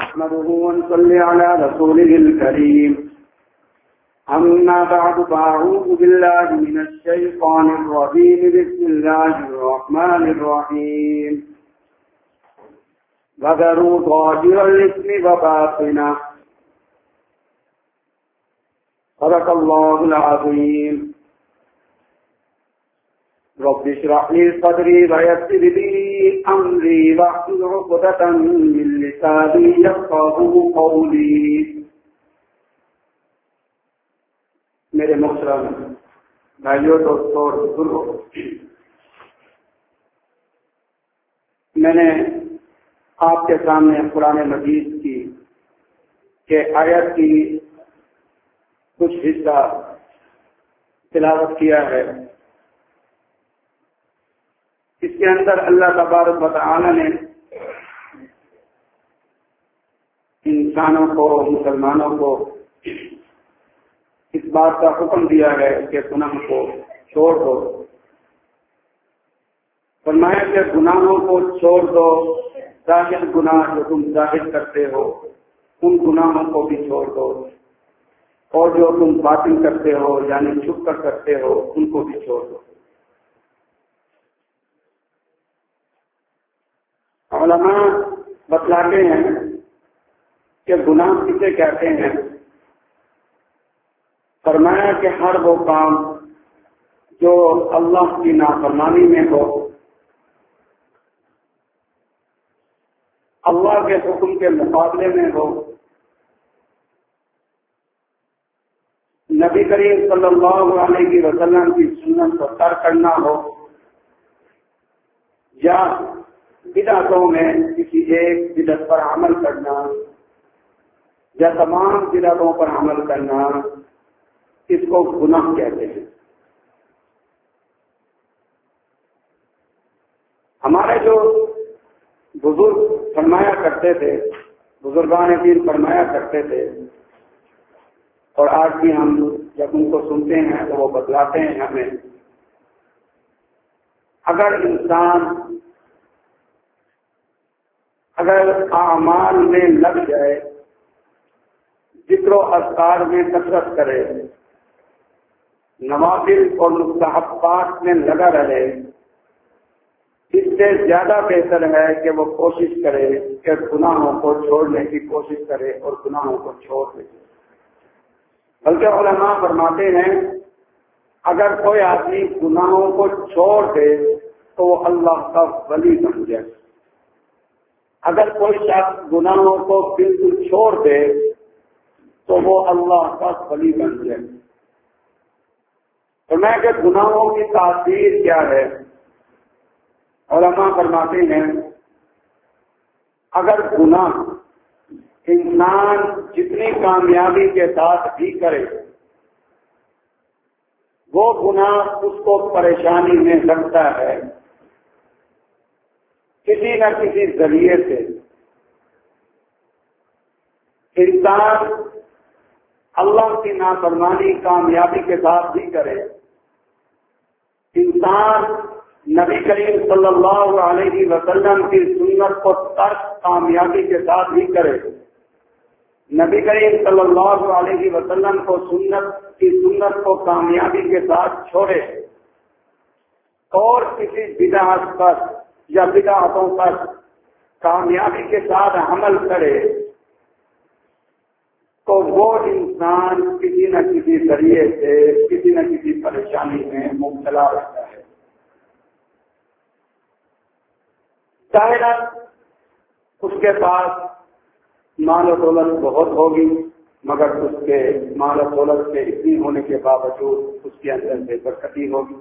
نحمده ونصلي على رسوله الكريم أما بعد فأعوذ بالله من الشيطان الرجيم بسم الله الرحمن الرحيم وذروا ظاهر الإثم وباطنه صدق الله العظيم رب اشرح لي صدري ويسر لي أمري واحلل عقدة من لساني يفقهوا قولي. میرے محترم بھائیوں دوستوں اور بزرگوں، میں نے آپ کے سامنے قرآن مجید کی آیت کی کچھ حصہ تلاوت کیا ہے. اس کے اندر اللہ تبارک و تعالی نے انسانوں کو، مسلمانوں کو اس بات کا حکم دیا ہے کہ گناہ کو چھوڑ دو. فرمایا کہ گناہوں کو چھوڑ دو، ظاہر گناہ جو تم ظاہر کرتے ہو ان گناہوں کو بھی چھوڑ دو، اور جو تم باطن کرتے ہو یعنی چھپ کر کرتے ہو ان کو بھی چھوڑ دو. علماء بتلاتے ہیں کہ گناہ کسے کہتے ہیں. فرمایا کہ ہر وہ کام جو اللہ کی نافرمانی میں ہو، اللہ کے حکم کے مقابلے میں ہو، نبی کریم صلی اللہ علیہ وسلم کی سنت کو ترک کرنا ہو، یا بدعتوں میں کسی ایک بدعت پر عمل کرنا یا تمام بدعتوں پر عمل کرنا، اس کو گناہ کہتے ہیں. ہمارے جو بزرگ فرمایا کرتے تھے، بزرگان دین فرمایا کرتے تھے، اور آج بھی ہم جب ان کو سنتے ہیں تو وہ بتلاتے ہیں ہمیں، اگر اعمال میں لگ جائے، ذکر و اذکار میں کثرت کرے، نوافل اور مستحبات میں لگا رہے، اس سے زیادہ بہتر ہے کہ وہ کوشش کرے کہ گناہوں کو چھوڑنے کی کوشش کرے اور گناہوں کو چھوڑ دے. بلکہ علماء فرماتے ہیں اگر کوئی آدمی گناہوں کو چھوڑ دے تو وہ اللہ کا ولی بن جائے. اگر کوئی شخص گناہوں کو بالکل چھوڑ دے تو وہ اللہ کا ولی بن جائے. تو میں کہ گناہوں کی تاثیر کیا ہے؟ علماء فرماتے ہیں اگر گناہ انسان جتنی کامیابی کے ساتھ بھی کرے، وہ گناہ اس کو پریشانی میں رکھتا ہے کسی نہ کسی ذریعے سے. انسان اللہ کی نافرمانی کامیابی کے ساتھ بھی کرے، انسان نبی کریم صلی اللہ علیہ وسلم کی سنت کو ترک کامیابی کے ساتھ بھی کرے، نبی کریم صلی اللہ علیہ وسلم کو سنت کو کامیابی کے ساتھ چھوڑے، اور کسی بدعت پر یا بدعتوں پر کامیابی کے ساتھ عمل کرے، تو وہ انسان کسی نہ کسی ذریعے سے کسی نہ کسی پریشانی میں مبتلا رہتا ہے. ظاہر اس کے پاس مال و دولت بہت ہوگی، مگر اس کے مال و دولت کے اتنی ہونے کے باوجود اس کے اندر بے برکتی ہوگی.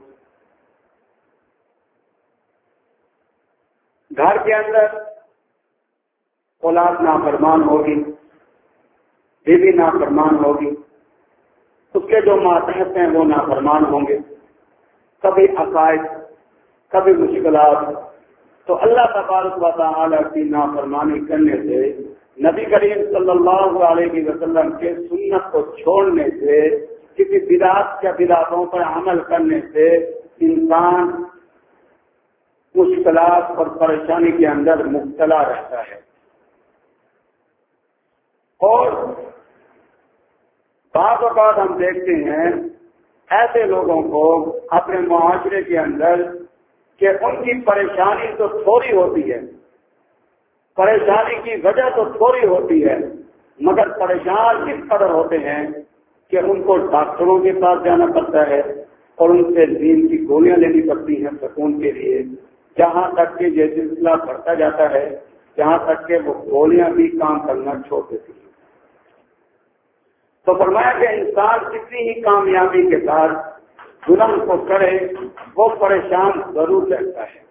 گھر کے اندر اولاد نافرمان ہوگی، بیوی نافرمان ہوگی، اس کے جو ماتحت ہیں وہ نافرمان ہوں گے، کبھی عقائد، کبھی مشکلات. تو اللہ تبارک و تعالی کی نافرمانی کرنے سے، نبی کریم صلی اللہ علیہ وسلم کے سنت کو چھوڑنے سے، کسی بدعت یا بدعتوں پر عمل کرنے سے انسان مشکلات اور پریشانی کے اندر مبتلا رہتا ہے. اور بعض اوقات ہم دیکھتے ہیں ایسے لوگوں کو اپنے معاشرے کے اندر کہ ان کی پریشانی تو تھوڑی ہوتی ہے، پریشانی کی وجہ تو تھوڑی ہوتی ہے، مگر پریشان اس قدر ہوتے ہیں کہ ان کو ڈاکٹروں کے پاس جانا پڑتا ہے اور ان سے نیند کی گولیاں لینی پڑتی ہیں سکون کے لیے، جہاں تک کہ یہ سلسلہ بڑھتا جاتا ہے، جہاں تک کہ وہ گولیاں بھی کام کرنا چھوڑ دیتی ہیں۔ تو فرمایا کہ انسان کتنی ہی کامیابی کے ساتھ گناہ کو کرے وہ پریشان ضرور رہتا ہے۔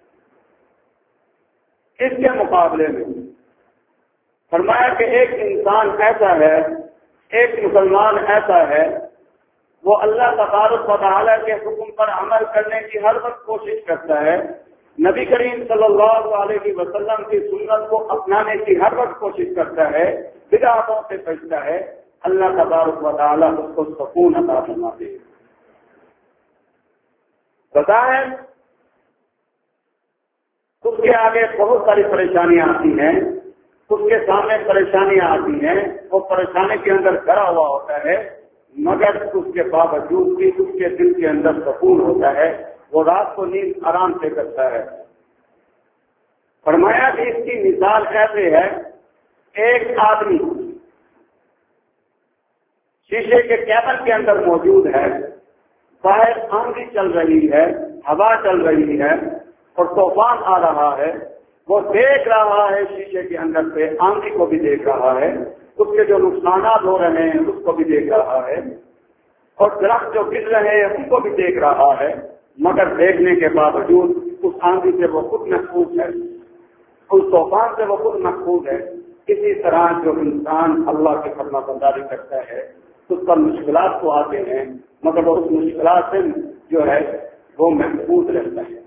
اس کے مقابلے میں فرمایا کہ ایک انسان ایسا ہے، ایک مسلمان ایسا ہے، وہ اللہ تبارک و تعالیٰ کے حکم پر عمل کرنے کی ہر وقت کوشش کرتا ہے، نبی کریم صلی اللہ علیہ وسلم کی سنت کو اپنانے کی ہر وقت کوشش کرتا ہے، بدعتوں سے بچتا ہے، اللہ تبارک و تعالیٰ اس کو سکون عطا فرماتے ہیں۔ بظاہر اس کے آگے بہت ساری پریشانیاں آتی ہیں، اس کے سامنے پریشانیاں آتی ہیں، وہ پریشانی کے اندر گھرا ہوا ہوتا ہے، مگر اس کے باوجود بھی اس کے دل کے اندر سکون ہوتا ہے، وہ رات کو نیند آرام سے کرتا ہے۔ فرمایا کہ اس کی مثال ایسے ہے، ایک آدمی شیشے کے کیبن کے اندر موجود ہے، باہر آندھی چل رہی ہے، ہوا چل رہی ہے اور طوفان آ رہا ہے، وہ دیکھ رہا ہے شیشے کے اندر سے، آندھی کو بھی دیکھ رہا ہے، اس کے جو نقصانات ہو رہے ہیں اس کو بھی دیکھ رہا ہے، اور درخت جو گر رہے ہیں ان کو بھی دیکھ رہا ہے، مگر دیکھنے کے باوجود اس آندھی سے وہ خود محفوظ ہے، اس طوفان سے وہ خود محفوظ ہے۔ اسی طرح جو انسان اللہ کی فرما برداری کرتا ہے اس پر مشکلات تو آتے ہیں، مگر وہ اس مشکلات سے جو ہے وہ محفوظ رہتا ہے۔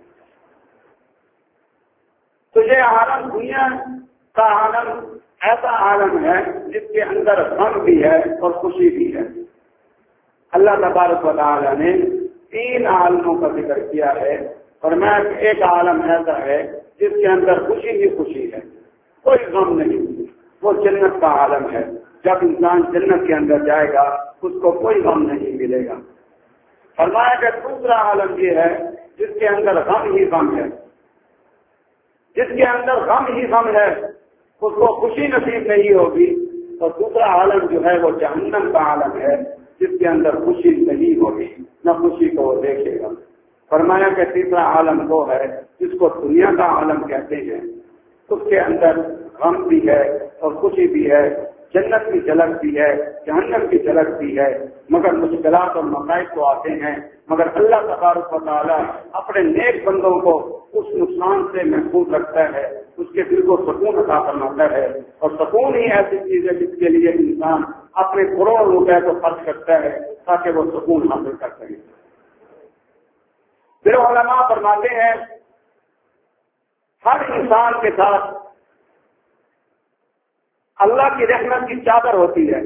تو یہ عالم دنیا کا عالم ایسا عالم ہے جس کے اندر غم بھی ہے اور خوشی بھی ہے۔ اللہ تبارک و تعالیٰ نے 3 عالموں کا ذکر کیا ہے، اور میں ایک عالم ایسا ہے جس کے اندر خوشی ہی خوشی ہے، کوئی غم نہیں، وہ جنت کا عالم ہے۔ جب انسان جنت کے اندر جائے گا اس کو کوئی غم نہیں ملے گا۔ فرمایا کہ دوسرا عالم یہ ہے جس کے اندر غم ہی غم ہے، جس کے اندر غم ہی غم ہے اس کو خوشی نصیب نہیں ہوگی، اور دوسرا عالم جو ہے وہ جہنم کا عالم ہے جس کے اندر خوشی نہیں ہوگی، نہ خوشی کو وہ دیکھے گا۔ فرمایا کہ تیسرا عالم وہ ہے جس کو دنیا کا عالم کہتے ہیں، اس کے اندر غم بھی ہے اور خوشی بھی ہے، جنت کی جھلک بھی ہے، جہنم کی جھلک بھی ہے، مگر مشکلات اور مصائب تو آتے ہیں، مگر اللہ تبارک و تعالیٰ اپنے نیک بندوں کو اس نقصان سے محفوظ رکھتا ہے، اس کے دل کو سکون عطا فرماتا ہے، اور سکون ہی ایسی چیز ہے جس کے لیے انسان اپنے کروڑوں روپے کو خرچ کرتا ہے تاکہ وہ سکون حاصل کر سکے۔ پھر علماء فرماتے ہیں ہر انسان کے ساتھ اللہ کی رحمت کی چادر ہوتی ہے،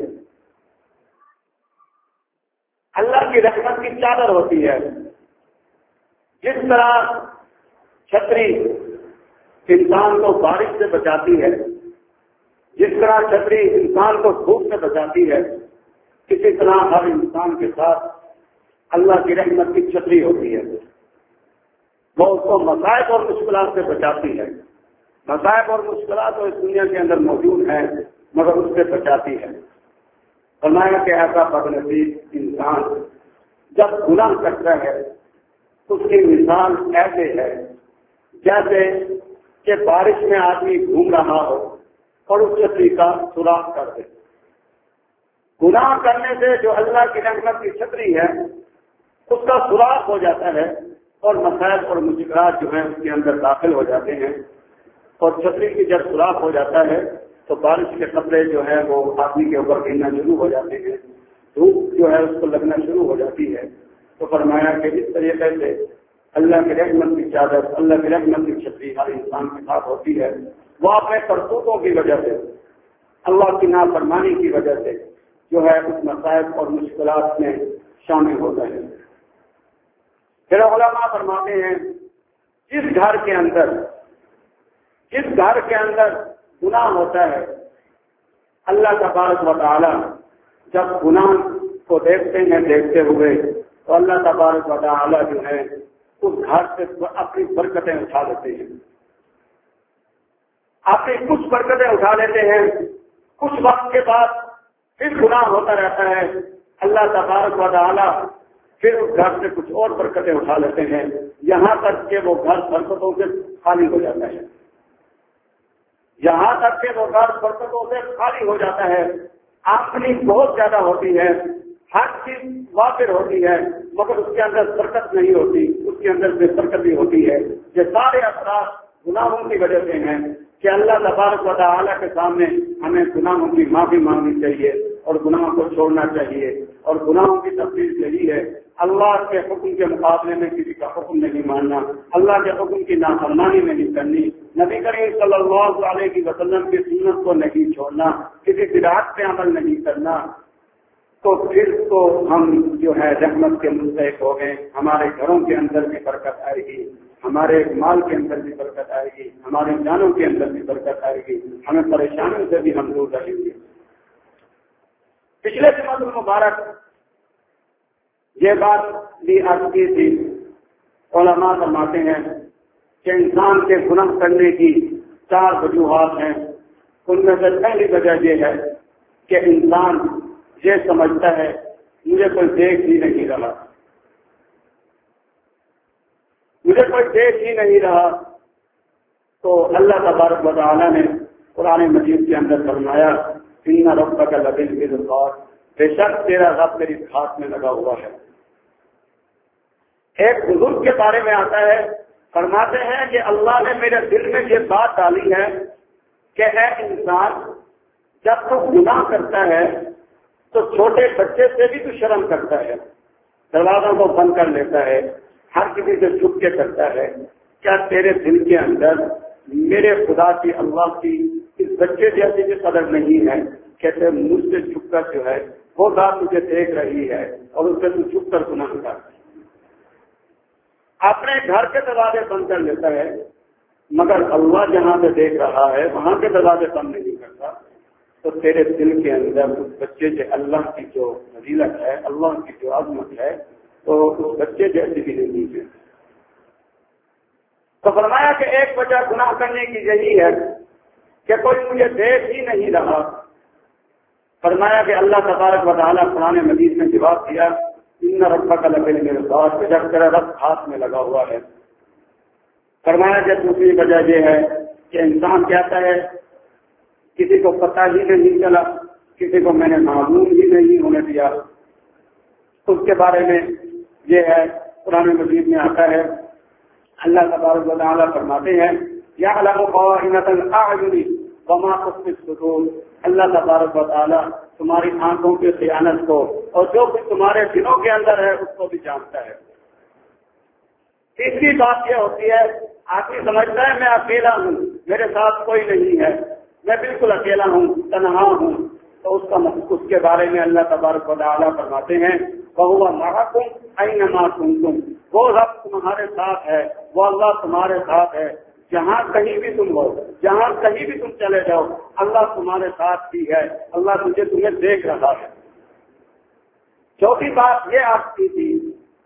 اللہ کی رحمت کی چادر ہوتی ہے۔ جس طرح چھتری انسان کو بارش سے بچاتی ہے، جس طرح چھتری انسان کو دھوپ سے بچاتی ہے، اسی طرح ہر انسان کے ساتھ اللہ کی رحمت کی چھتری ہوتی ہے، وہ اس کو مصائب اور مشکلات سے بچاتی ہے۔ مصائب اور مشکلات تو اس دنیا کے اندر موجود ہیں مگر اس سے بچاتی ہے۔ فرمایا کہ ایسا بدنصیب انسان جب گناہ کرتا ہے اس کی مثال ایسے ہے جیسے کہ بارش میں آدمی گھوم رہا ہو اور اس چھتری کا سوراخ کر دے۔ گناہ کرنے سے جو اللہ کی رحمت کی چھتری ہے اس کا سوراخ ہو جاتا ہے اور مصائب اور مشکلات جو ہیں اس کے اندر داخل ہو جاتے ہیں، اور چھتری کی جب سوراخ ہو جاتا ہے تو بارش کے قطرے جو ہے وہ آدمی کے اوپر گرنا شروع ہو جاتے ہیں، دھوپ جو ہے اس کو لگنا شروع ہو جاتی ہے۔ تو فرمایا کہ اس طریقے سے اللہ کی رحمت کی چادر، اللہ کی رحمت کی چھتری ہر انسان کے ساتھ ہوتی ہے۔ وہ اپنے کرتوتوں کی وجہ سے، اللہ کی نافرمانی کی وجہ سے جو ہے اس مصائب اور مشکلات میں شامل ہوتا ہے۔ پھر علماء فرماتے ہیں جس گھر کے اندر گناہ ہوتا ہے اللہ تبارک و تعالی جب گناہ کو دیکھتے ہیں دیکھتے ہوئے تو اللہ تبارک و تعالی جو ہے اس گھر سے اپنی برکتیں اٹھا لیتے ہیں، اپنی کچھ برکتیں اٹھا لیتے ہیں. کچھ وقت کے بعد پھر گناہ ہوتا رہتا ہے، اللہ تبارک و تعالی پھر اس گھر سے کچھ اور برکتیں اٹھا لیتے ہیں، یہاں تک کہ وہ گھر برکتوں سے خالی ہو جاتا ہے، یہاں تک کہ وہ گھر برکتوں سے خالی ہو جاتا ہے. آمدنی بہت زیادہ ہوتی ہے، ہر چیز وافر ہوتی ہے، مگر اس کے اندر برکت نہیں ہوتی، اس کے اندر بے برکتی ہوتی ہے. یہ سارے اثرات گناہوں کی وجہ سے ہیں کہ اللہ تبارک و تعالیٰ کے سامنے ہمیں گناہوں کی معافی مانگنی چاہیے اور گناہوں کو چھوڑنا چاہیے. اور گناہوں کی تفصیل یہی ہے، اللہ کے حکم کے مقابلے میں کسی کا حکم نہیں ماننا، اللہ کے حکم کی نافرمانی نہیں کرنی، نبی کریم صلی اللہ علیہ وسلم کی سنت کو نہیں چھوڑنا، کسی بدعت پہ عمل نہیں کرنا. تو پھر تو ہم جو ہے رحمت کے مستحق ہو گئے. ہمارے گھروں کے اندر بھی برکت آئے گی، ہمارے مال کے اندر بھی برکت آئے گی، ہمارے جانوں کے اندر بھی برکت آئے گی، ہمیں پریشانیوں سے بھی ہم دور رہیں گے. پچھلے جمعہ المبارک یہ بات بھی عرض کی تھی، علماء فرماتے ہیں کہ انسان کے گناہ کرنے کی 4 وجوہات ہیں. ان میں سے پہلی وجہ یہ ہے کہ انسان یہ سمجھتا ہے مجھے کوئی دیکھ ہی نہیں رہا، مجھے کوئی دیکھ ہی نہیں رہا. تو اللہ تبارک و تعالیٰ نے قرآن مجید کے اندر فرمایا ان ربک لبالمرصاد، بے شک تیرا رب میری ہاتھ میں لگا ہوا ہے. ایک بزرگ کے بارے میں آتا ہے، فرماتے ہیں کہ اللہ نے میرے دل میں یہ بات ڈالی ہے کہ اے انسان جب تو گناہ کرتا ہے تو چھوٹے بچے سے بھی تو شرم کرتا ہے، دروازوں کو بند کر لیتا ہے، ہر کسی سے چھپ کے کرتا ہے. کیا تیرے دل کے اندر میرے خدا کی اللہ کی اس بچے جیسی بھی قدر نہیں ہے؟ کہتے مجھ سے چھپ کر جو ہے وہ ذات تجھے دیکھ رہی ہے اور اس سے تو چھپ کر گناہ کرتا ہے. اپنے گھر کے دروازے بند کر لیتا ہے، مگر اللہ جہاں سے دیکھ رہا ہے وہاں کے دروازے بند نہیں کرتا. تو تیرے دل کے اندر اس بچے سے اللہ کی جو فضیلت ہے، اللہ کی جو عظمت ہے، تو اس بچے جیسی بھی نہیں ہے. تو فرمایا کہ ایک وجہ گناہ کرنے کی یہی ہے کہ کوئی مجھے دیکھ ہی نہیں رہا. فرمایا کہ اللہ تبارک و تعالیٰ قرآن مجید میں جواب دیا ان ربک لبالمرصاد، جب تیرا رب ہاتھ میں لگا ہوا ہے. فرمایا کہ دوسری وجہ یہ ہے کہ انسان کہتا ہے کسی کو پتہ ہی نہیں چلا، کسی کو میں نے معلوم ہی نہیں ہونے دیا. اس کے بارے میں یہ ہے قرآن مجید میں آتا ہے، اللہ تبارک و تعالیٰ فرماتے ہیں یعلم خائنۃ الاعین وما تخفی الصدور، اللہ تبارک و تعالیٰ تمہاری آنکھوں کی خیانت کو اور جو کچھ تمہارے دلوں کے اندر ہے اس کو بھی جانتا ہے. تیسری بات یہ ہوتی ہے آدمی سمجھتا ہے میں اکیلا ہوں، میرے ساتھ کوئی نہیں ہے، میں بالکل اکیلا ہوں، تنہا ہوں. تو اس کے بارے میں اللہ تبارک و تعالیٰ فرماتے ہیں وَهُوَ مَعَكُمْ أَيْنَمَا كُنتُمْ، وہ رب تمہارے ساتھ ہے، وہ اللہ تمہارے ساتھ ہے، جہاں کہیں بھی تم ہو، جہاں کہیں بھی تم چلے جاؤ اللہ تمہارے ساتھ بھی ہے، اللہ تمہیں دیکھ رہا ہے. چوتھی بات یہ آپ کی تھی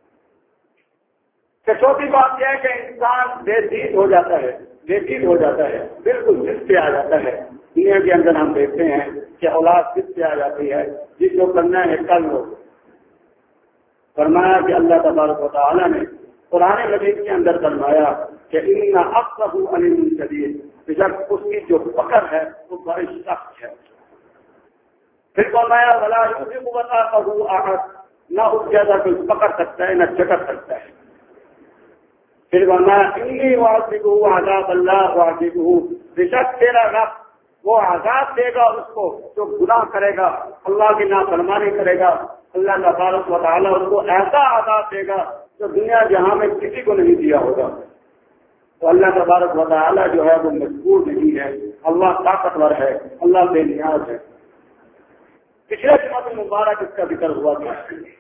کہ چوتھی بات یہ ہے کہ انسان بے دید ہو جاتا ہے، بے دید ہو جاتا ہے، بالکل جس پہ آ جاتا ہے. دنیا کے اندر ہم دیکھتے ہیں کہ اولاد جس پہ آ جاتی ہے، جس کو کرنا ہے کل ہو. فرمایا کہ اللہ تبارک و تعالیٰ نے قرآن مجید کے اندر فرمایا کہ ان اخذہ علیم شدید، بشک اس کی جو پکڑ ہے وہ بڑی سخت ہے. پھر فرمایا ولا یوثق وثاقہ احد، نہ اس جیسا کوئی پکڑ سکتا ہے نہ جکڑ سکتا ہے. پھر فرمایا انی واثقہ عذاب اللہ واثقہ، بشک تیرا رب وہ عذاب دے گا اس کو جو گناہ کرے گا، اللہ کی نافرمانی کرے گا. اللہ تبارک و تعالیٰ اس کو ایسا عذاب دے گا جو دنیا جہاں میں کسی کو نہیں دیا ہوگا. تو اللہ تبارک و تعالیٰ جو ہے وہ مجبور نہیں ہے، اللہ طاقتور ہے، اللہ بے نیاز ہے. پچھلے جمعہ مبارک اس کا ذکر ہوا تھا.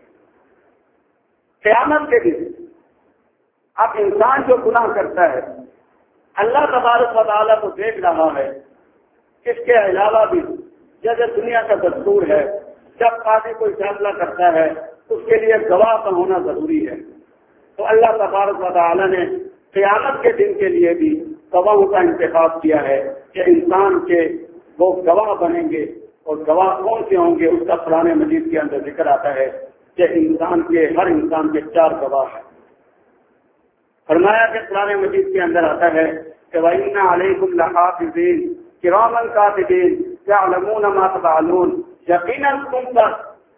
قیامت کے دن اب انسان جو گناہ کرتا ہے اللہ تبارک و تعالیٰ کو دیکھ رہا ہے. اس کے علاوہ بھی جیسے دنیا کا دستور ہے، جب قاضی کوئی فیصلہ کرتا ہے اس کے لیے گواہ کا ہونا ضروری ہے، تو اللہ تبارک و تعالی نے قیامت کے دن کے لیے بھی گواہوں کا انتخاب کیا ہے کہ انسان کے وہ گواہ بنیں گے، اور گواہ کون سے ہوں گے اس کا قرآن مجید کے اندر ذکر آتا ہے کہ ہر انسان کے 4 گواہ ہیں۔ فرمایا کہ قرآن مجید کے اندر آتا ہے کہ وَإِنَّ عَلَيْكُمْ لَحَافِظِينَ كِرَامًا كَاتِبِينَ يَعْلَمُونَ مَا تَفْعَلُونَ، یقیناً تم پر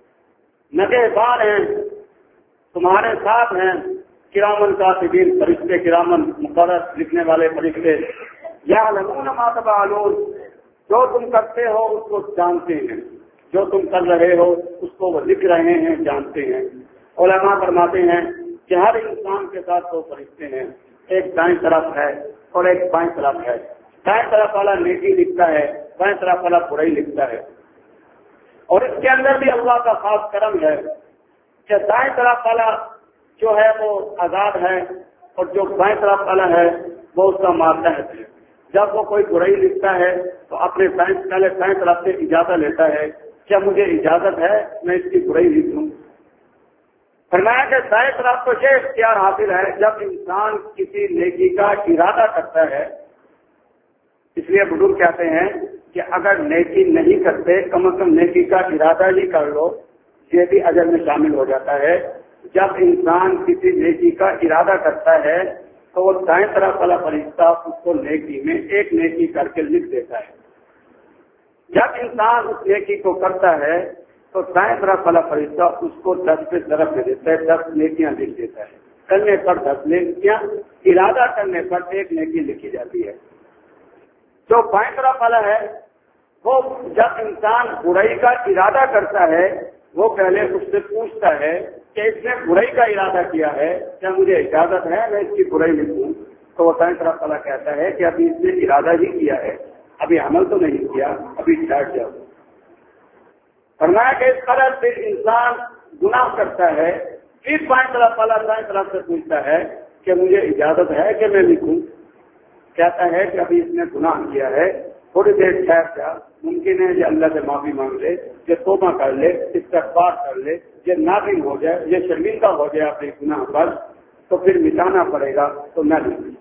نگہبان ہیں، تمہارے ساتھ ہیں، کرامن کاتبین، فرشتے کرامن مقرر لکھنے والے فرشتے، یعلمون ما تفعلون، جو تم کرتے ہو اس کو جانتے ہیں، جو تم کر رہے ہو اس کو وہ لکھ رہے ہیں، جانتے ہیں۔ علماء فرماتے ہیں کہ ہر انسان کے ساتھ 2 فرشتے ہیں، ایک دائیں طرف ہے اور ایک بائیں طرف ہے۔ دائیں طرف والا نیکی لکھتا ہے، بائیں طرف والا برائی لکھتا ہے۔ اور اس کے اندر بھی اللہ کا خاص کرم ہے کہ دائیں طرف والا جو ہے وہ آزاد ہے، اور جو بائیں طرف والا ہے وہ اس کا ماتحت ہے۔ جب وہ کوئی برائی لکھتا ہے تو اپنے پہلے دائیں طرف سے اجازت لیتا ہے، کیا مجھے اجازت ہے میں اس کی برائی لکھ لوں؟ فرمایا کہ دائیں طرف کو یہ اختیار حاصل ہے جب انسان کسی نیکی کا ارادہ کرتا ہے۔ اس لیے بزرگ کہتے ہیں کہ اگر نیکی نہیں کرتے کم از کم نیکی کا ارادہ ہی کر لو، یہ بھی اجر میں شامل ہو جاتا ہے۔ جب انسان کسی نیکی کا ارادہ کرتا ہے تو وہ دائیں طرف والا فرشتہ اس کو نیکی میں ایک نیکی کر کے لکھ دیتا ہے۔ جب انسان اس نیکی کو کرتا ہے تو دائیں طرف والا فرشتہ اس کو 10 پہ ضرب دے دیتا ہے، 10 نیکیاں لکھ دیتا ہے۔ کرنے پر 10 نیکیاں، ارادہ کرنے پر 1 نیکی لکھی جاتی ہے۔ جو بائیں طرف والا ہے وہ جب انسان برائی کا ارادہ کرتا ہے وہ پہلے اس سے پوچھتا ہے کہ اس نے برائی کا ارادہ کیا ہے، کیا مجھے اجازت ہے میں اس کی برائی لکھوں؟ تو وہ دائیں طرف والا کہتا ہے کہ ابھی اس نے ارادہ ہی کیا ہے، ابھی عمل تو نہیں کیا، ابھی ٹھہر جاؤ۔ فرمایا کہ اس قدر پھر انسان گناہ کرتا ہے، پھر بائیں طرف والا دائیں طرف سے پوچھتا ہے کہ مجھے اجازت ہے کہ میں لکھوں؟ کہتا ہے کہ ابھی اس نے گناہ کیا ہے، تھوڑی دیر ٹھہر جا، ممکن ہے یہ اللہ سے معافی مانگ لے، یہ توبہ کر لے، استغفار کر لے، یہ نادم ہو جائے، یہ شرمندہ ہو جائے اپنے گناہ پر، تو پھر مٹانا پڑے گا تو نہ لکھیں۔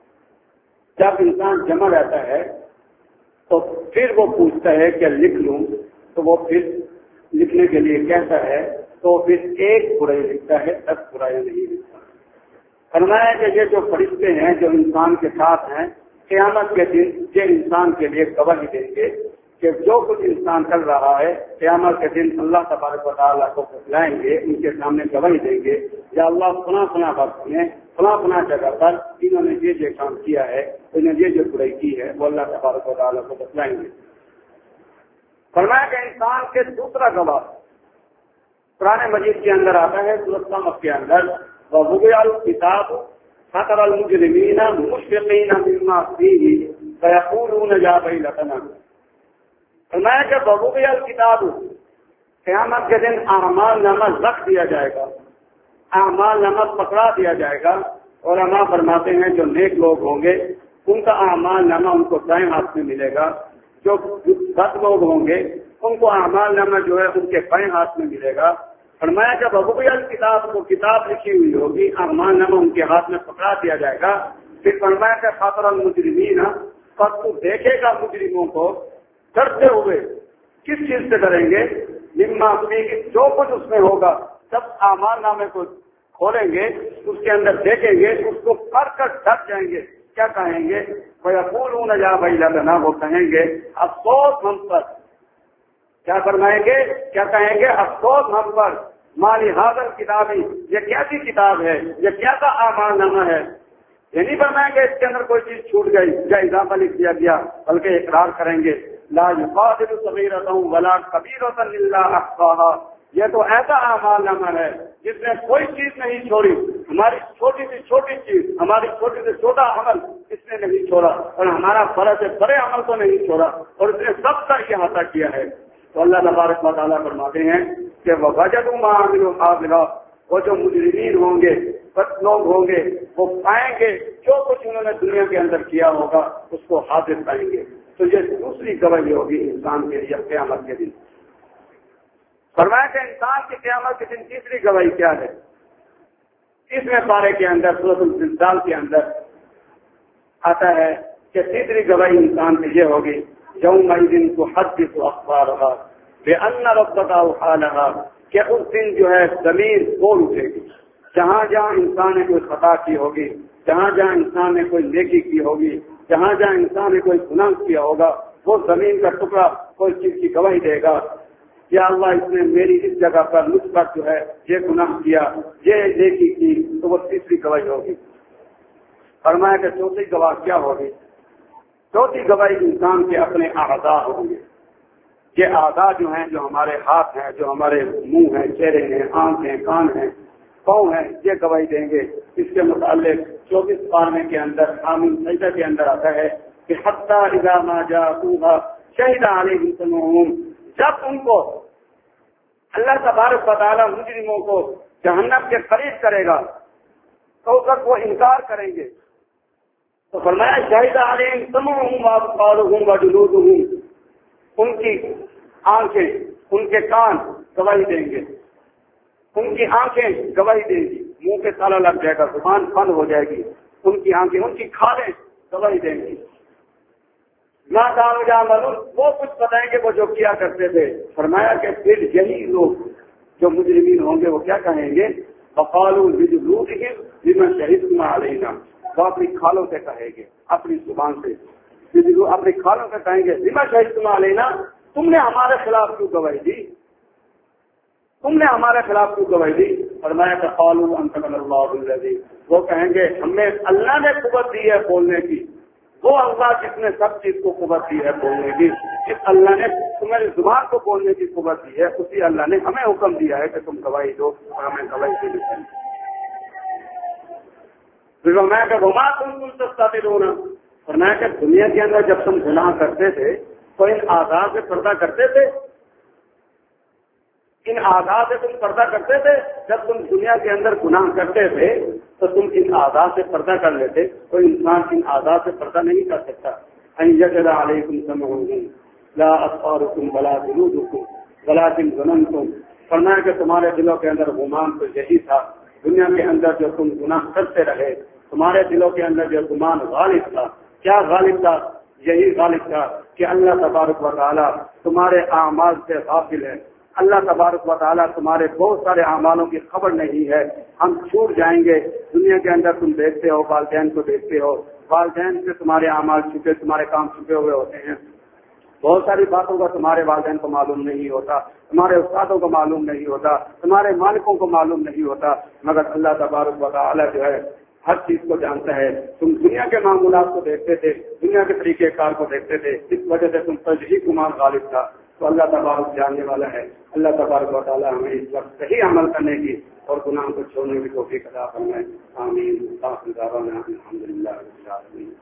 جب انسان جمع رہتا ہے تو پھر وہ پوچھتا ہے کہ لکھ لوں، تو وہ پھر لکھنے کے لیے کہتا ہے تو پھر 1 برائی لکھتا ہے، 10 برائیاں نہیں لکھتا۔ فرمایا کہ یہ جو فرشتے ہیں جو انسان کے ساتھ ہیں، قیامت کے دن یہ انسان کے لیے گواہی دیں گے کہ جو کچھ انسان کر رہا ہے قیامت کے دن اللہ تبارک و تعالیٰ کو بتلائیں گے، ان کے سامنے گواہی دیں گے، یا اللہ فلاں وقت میں فلاں جگہ پر انہوں نے یہ کام کیا ہے، انہوں نے یہ برائی کی ہے، وہ اللہ تبارک و تعالیٰ کو بتلائیں گے۔ فرمایا کہ انسان کے دوسرا گواہ قرآن مجید کے اندر آتا ہے، سورۃ قمر کے اندر، وَوُضِعَ الْكِتَابُ فَتَرَى الْمُجْرِمِينَ مُشْفِقِينَ مِمَّا فِيهِ فَيَقُولُونَ يَا وَيْلَتَنَا۔ فرمایا کہ وَوُضِعَ الْكِتَابُ، قیامت کے دن اعمال نامہ رکھ دیا جائے گا، اعمال نامہ پکڑا دیا جائے گا۔ علماء فرماتے ہیں جو نیک لوگ ہوں گے ان کا اعمال نامہ ان کو دائیں ہاتھ میں ملے گا، جو بد لوگ ہوں گے ان کو اعمال نامہ جو ہے ان کے بائیں ہاتھ میں ملے گا۔ فرمایا کہ وَوُضِعَ الْكِتَابُ، کو کتاب لکھی ہوئی ہوگی، اعمال نامہ ان کے ہاتھ میں پکڑا دیا جائے گا۔ پھر فرمایا کہ فَتَرَى الْمُجْرِمِينَ، پس تو دیکھے گا مجرموں کو ڈرتے ہوئے، کس چیز سے ڈریں گے؟ مما فیہ، جو کچھ اس میں ہوگا، جب اعمال نامے کو کھولیں گے اس کے اندر دیکھیں گے، اس کو پڑھ کر ڈر جائیں گے۔ کیا کہیں گے؟ وَيَقُولُونَ يَا وَيْلَتَنَا، وہ کہیں گے افسوس ہم پر۔ کیا فرمائیں گے؟ کیا کہیں گے؟ افسوس ہم پر، مالی حاضر کتابی، یہ کیسی کتاب ہے، یہ کیسا اعمال نامہ ہے۔ یہ نہیں فرمائیں گے اس کے اندر کوئی چیز چھوٹ گئی یا اضافہ لکھ دیا گیا، بلکہ اقرار کریں گے لا یغادر صغیرۃ ولا کبیرۃ الا احصاها، یہ تو ایسا اعمال نامہ ہے جس نے کوئی چیز نہیں چھوڑی، ہماری چھوٹی سے چھوٹی چیز، ہماری چھوٹی سے چھوٹا عمل اس نے نہیں چھوڑا، اور ہمارا بڑے سے بڑے عمل تو نہیں چھوڑا، اور اس نے سب کا احاطہ کیا ہے۔ تو اللہ تبارک و تعالیٰ فرماتے ہیں کہ وَوَجَدُوا مَا عَمِلُوا حَاضِرًا، وہ جو مجرمین ہوں گے، بد لوگ ہوں گے، وہ پائیں گے جو کچھ انہوں نے دنیا کے اندر کیا ہوگا اس کو حاضر پائیں گے۔ تو یہ دوسری گواہی ہوگی انسان کے لیے قیامت کے دن۔ فرمایا کہ انسان کی قیامت کے دن تیسری گواہی کیا ہے؟ اس میں پارے کے اندر سورۃ الزلزال کے اندر آتا ہے کہ تیسری گواہی انسان کی یہ ہوگی یومئذ تحدث اخبارها بأن ربك اوحى لها، کہ اس دن جو ہے زمین بول اٹھے گی، جہاں جہاں انسان نے کوئی خطا کی ہوگی، جہاں جہاں انسان نے کوئی نیکی کی ہوگی، جہاں جہاں انسان نے کوئی گناہ کیا ہوگا، وہ زمین کا ٹکڑا کوئی چیز کی گواہی دے گا، یا اللہ اس نے میری اس جگہ پر مجھ پر جو ہے یہ گناہ کیا، یہ نیکی کی، تو وہ تیسری گواہی ہوگی۔ فرمایا کہ چوتھی گواہ کیا ہوگی؟ چوتھی گواہی انسان کے اپنے اعضاء ہوں گے۔ یہ اعضاء جو ہیں، جو ہمارے ہاتھ ہیں، جو ہمارے منہ ہیں، چہرے ہیں، آنکھ ہیں، کان ہیں، پاؤں ہیں، یہ گواہی دیں گے۔ اس کے متعلق 24 پارے کے اندر آمین سجدہ کے اندر آتا ہے کہ حتی اذا ما جاءوها شہد علیہم سمعهم، جب ان کو اللہ تبارک و تعالی مجرموں کو جہنم کے قریب کرے گا تو تک وہ انکار کریں گے، تو فرمایا شہد علیہم سمعهم وابصارهم وجلودهم، ان کی آنکھیں، ان کے کان گواہی دیں گے، ان کی آنکھیں گواہی دیں گی، منہ پہ تالا لگ جائے گا، زبان بند ہو جائے گی، ان کی آنکھیں، ان کی کھالیں گواہی دیں گی، نہ کانوا یعملون، وہ کچھ بتائیں گے وہ جو کیا کرتے تھے۔ فرمایا کہ پھر یہی لوگ جو مجرمین ہوں گے وہ کیا کہیں گے؟ وقالوا لجلودهم لما شهدتم علينا، وہ اپنی کھالوں سے کہیں گے، اپنی زبان سے اپنی کھالوں سے کہیں گے لما شهدتم علينا، تم نے ہمارے خلاف کیوں گواہی دی، تم نے ہمارے خلاف کیوں گواہی دی؟ فرمایا کہ قالوا انطقنا الله الذي، وہ کہیں گے ہمیں اللہ نے قوت دی ہے بولنے کی، وہ اللہ جس نے سب چیز کو قوت دی ہے بولنے کی، جس اللہ نے تمہاری زبان کو بولنے کی قوت دی ہے، اسی اللہ نے ہمیں حکم دیا ہے کہ تم گواہی دو اور ہمیں گواہی دینی چاہیے۔ میں کہ وما کنتم تستترون، فرمایا کہ دنیا کے اندر جب تم گناہ کرتے تھے تو ان اعضاء سے پردہ کرتے تھے، ان اعضاء سے تم پردہ کرتے تھے، جب تم دنیا کے اندر گناہ کرتے تھے تو تم ان اعضاء سے پردہ کر لیتے، تو انسان ان اعضاء سے پردہ نہیں کر سکتا۔ ان یجعل علیکم سمعکم لا ابصارکم ولا جلودکم ولکن ظننتم، فرمایا کہ تمہارے دلوں کے اندر گمان تو یہی تھا، دنیا کے اندر جو تم گناہ کرتے رہے، تمہارے دلوں کے اندر جو گمان غالب تھا، کیا غالب تھا؟ یہی غالب تھا کہ اللہ تبارک و تعالی تمہارے اعمال سے غافل ہے، اللہ تبارک و تعالیٰ تمہارے بہت سارے اعمالوں کی خبر نہیں ہے، ہم چھوٹ جائیں گے۔ دنیا کے اندر تم دیکھتے ہو، والدین کو دیکھتے ہو، والدین سے تمہارے اعمال چھپے، تمہارے کام چھپے ہوئے ہوتے ہیں، بہت ساری باتوں کا تمہارے والدین کو معلوم نہیں ہوتا، تمہارے استادوں کو معلوم نہیں ہوتا، تمہارے مالکوں کو معلوم نہیں ہوتا، مگر اللہ تبارک و تعالیٰ جو ہے ہر چیز کو جانتا ہے۔ تم دنیا کے معمولات کو دیکھتے تھے، دنیا کے طریقہ کار کو دیکھتے تھے، اس وجہ سے تم پر یہی گمان غالب تھا، تو اللہ تبارک جاننے والا ہے۔ اللہ تبارک و تعالیٰ ہمیں اس وقت صحیح عمل کرنے کی اور گناہوں کو چھوڑنے کی توفیق عطا فرمائے۔ آمین۔ الحمد للہ رب العالمین۔